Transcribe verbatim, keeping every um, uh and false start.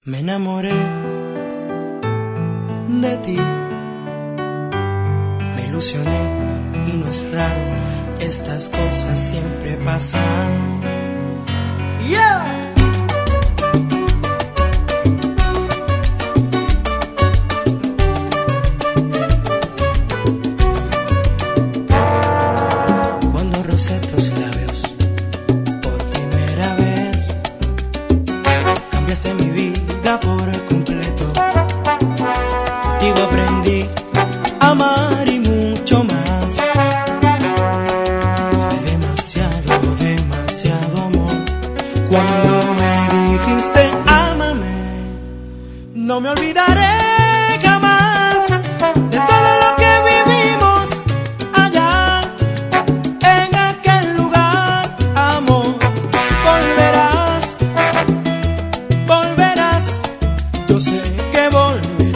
Me enamoré de ti, me ilusioné y no es raro, estas cosas siempre pasan. Yeah. Cuando rocé tus labios por primera vez, cambiaste mi vida por completo. Contigo aprendí a amar y mucho más. Fue demasiado, demasiado amor. Cuando me dijiste ámame, no me olvidaré jamás de todo lo que vivimos allá en aquel lugar. Amor, volverás, volverás, yo sé que volverás.